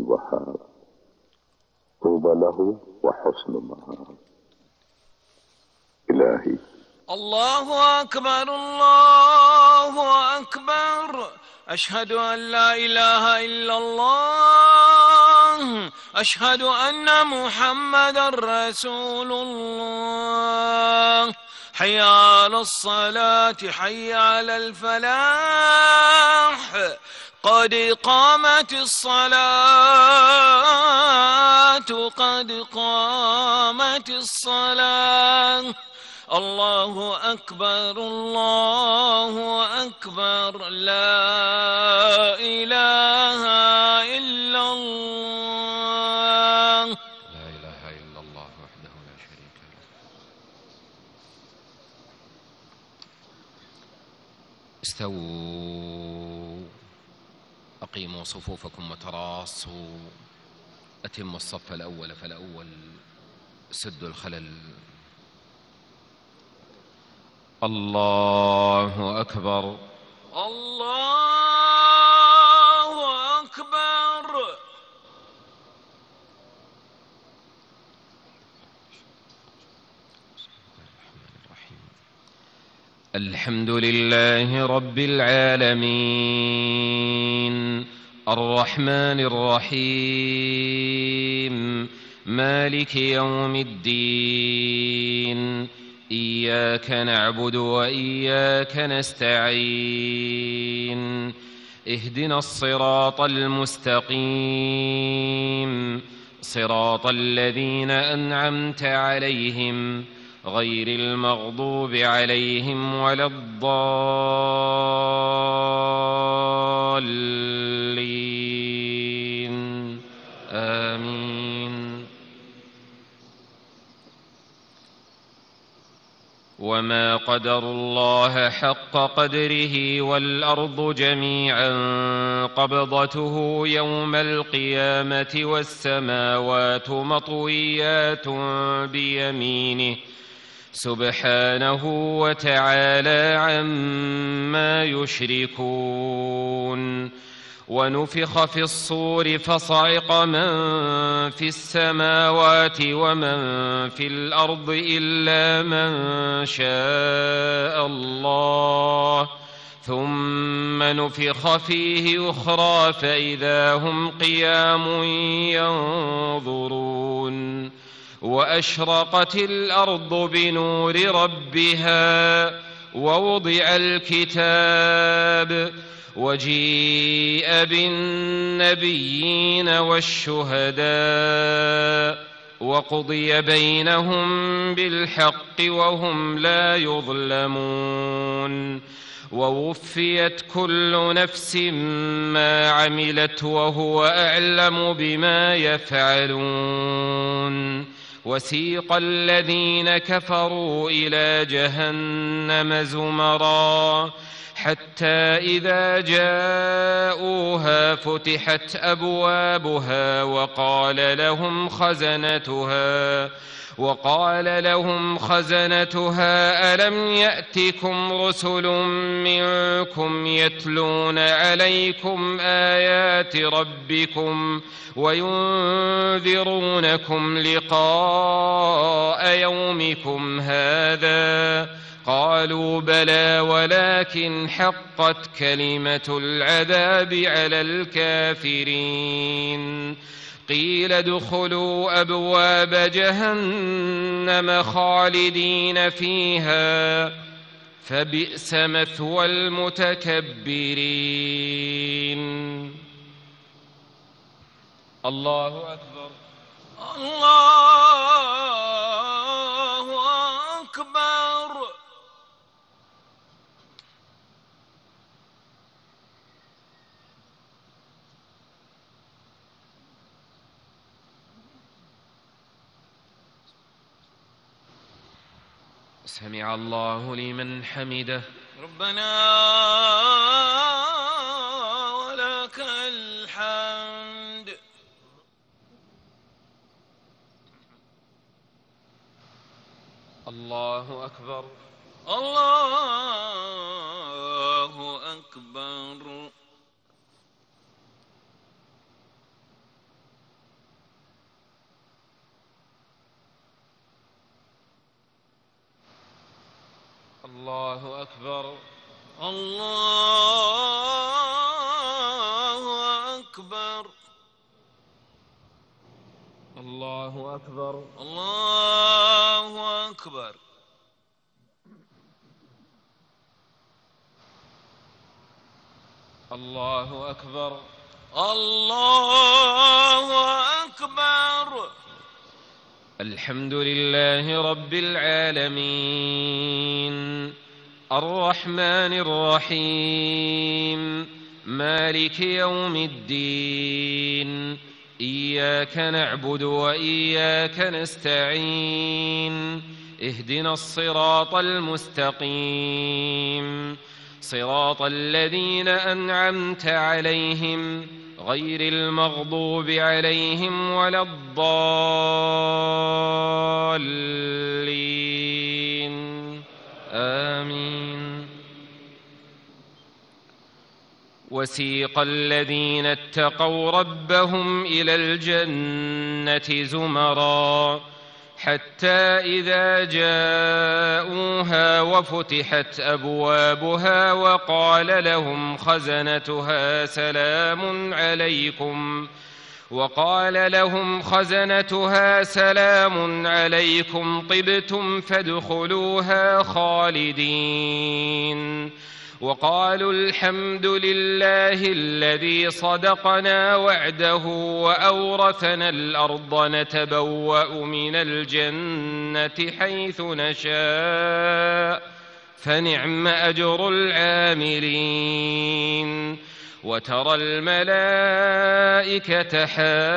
الوهاب. طوبى له وحسن مآب. إلهي. الله أكبر الله أكبر. أشهد أن لا إله إلا الله. أشهد أن محمدا رسول الله. حي على الصلاة حي على الفلاح. قد قامت الصلاة قد قامت الصلاة. الله أكبر الله أكبر. لا إله إلا الله. لا إله إلا الله وحده لا شريك له. استووا، أقيموا صفوفكم وتراصوا، أتموا الصف الأول فالأول، سدوا الخلل. الله أكبر الله أكبر. الحمد لله رب العالمين، الرحمن الرحيم، مالك يوم الدين. إياك نعبد وإياك نستعين. اهدنا الصراط المستقيم، صراط الذين أنعمت عليهم غير المغضوب عليهم ولا الضالين. آمين. وما قدروا الله حق قدره والأرض جميعا قبضته يوم القيامة والسماوات مطويات بيمينه سبحانه وتعالى عما يشركون. ونفخ في الصور فصعق من في السماوات ومن في الأرض إلا من شاء الله، ثم نفخ فيه أخرى فإذا هم قيام ينظرون. وأشرقت الأرض بنور ربها ووضع الكتاب وجيء بالنبيين والشهداء وقضي بينهم بالحق وهم لا يظلمون. ووفيت كل نفس ما عملت وهو أعلم بما يفعلون. وسيق الذين كفروا إلى جهنم زمرا حتى إذا جاءوها فتحت أبوابها وقال لهم خزنتها ألم يأتكم رسل منكم يتلون عليكم آيات ربكم وينذرونكم لقاء يومكم هذا؟ قالوا بلى ولكن حقت كلمة العذاب على الكافرين. قيل ادخلوا أبواب جهنم خالدين فيها فبئس مثوى المتكبرين. الله أكبر الله أكبر. سمع الله لمن حمده. ربنا ولك الحمد. الله أكبر الله أكبر. أكبر. الله أكبر. الله أكبر. الله أكبر. الله أكبر. الله أكبر. الحمد لله رب العالمين الرحمن الرحيم مالك يوم الدين إياك نعبد وإياك نستعين اهدنا الصراط المستقيم صراط الذين أنعمت عليهم غير المغضوب عليهم ولا الضالين آمين. وسيق الذين اتقوا ربهم إلى الجنة زمرا حتى إذا جاءوها وفتحت أبوابها وقال لهم خزنتها سلام عليكم طبتم فادخلوها خالدين وقالوا الحمد لله الذي صدقنا وعده وأورثنا الأرض نتبوأ من الجنة حيث نشاء فنعم أجر العاملين. وترى الملائكة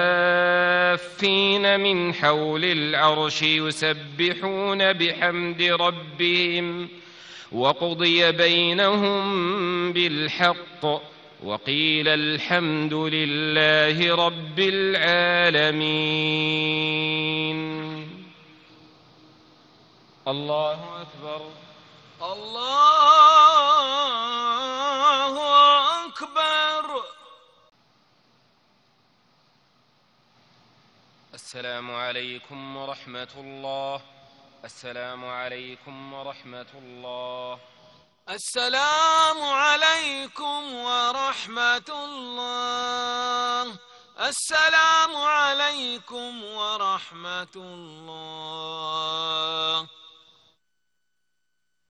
حافين من حول العرش يسبحون بحمد ربهم وقضي بينهم بالحق وقيل الحمد لله رب العالمين. الله أكبر. الله أكبر. السلام عليكم ورحمة الله. السلام عليكم ورحمة الله. السلام عليكم ورحمة الله. السلام عليكم ورحمة الله.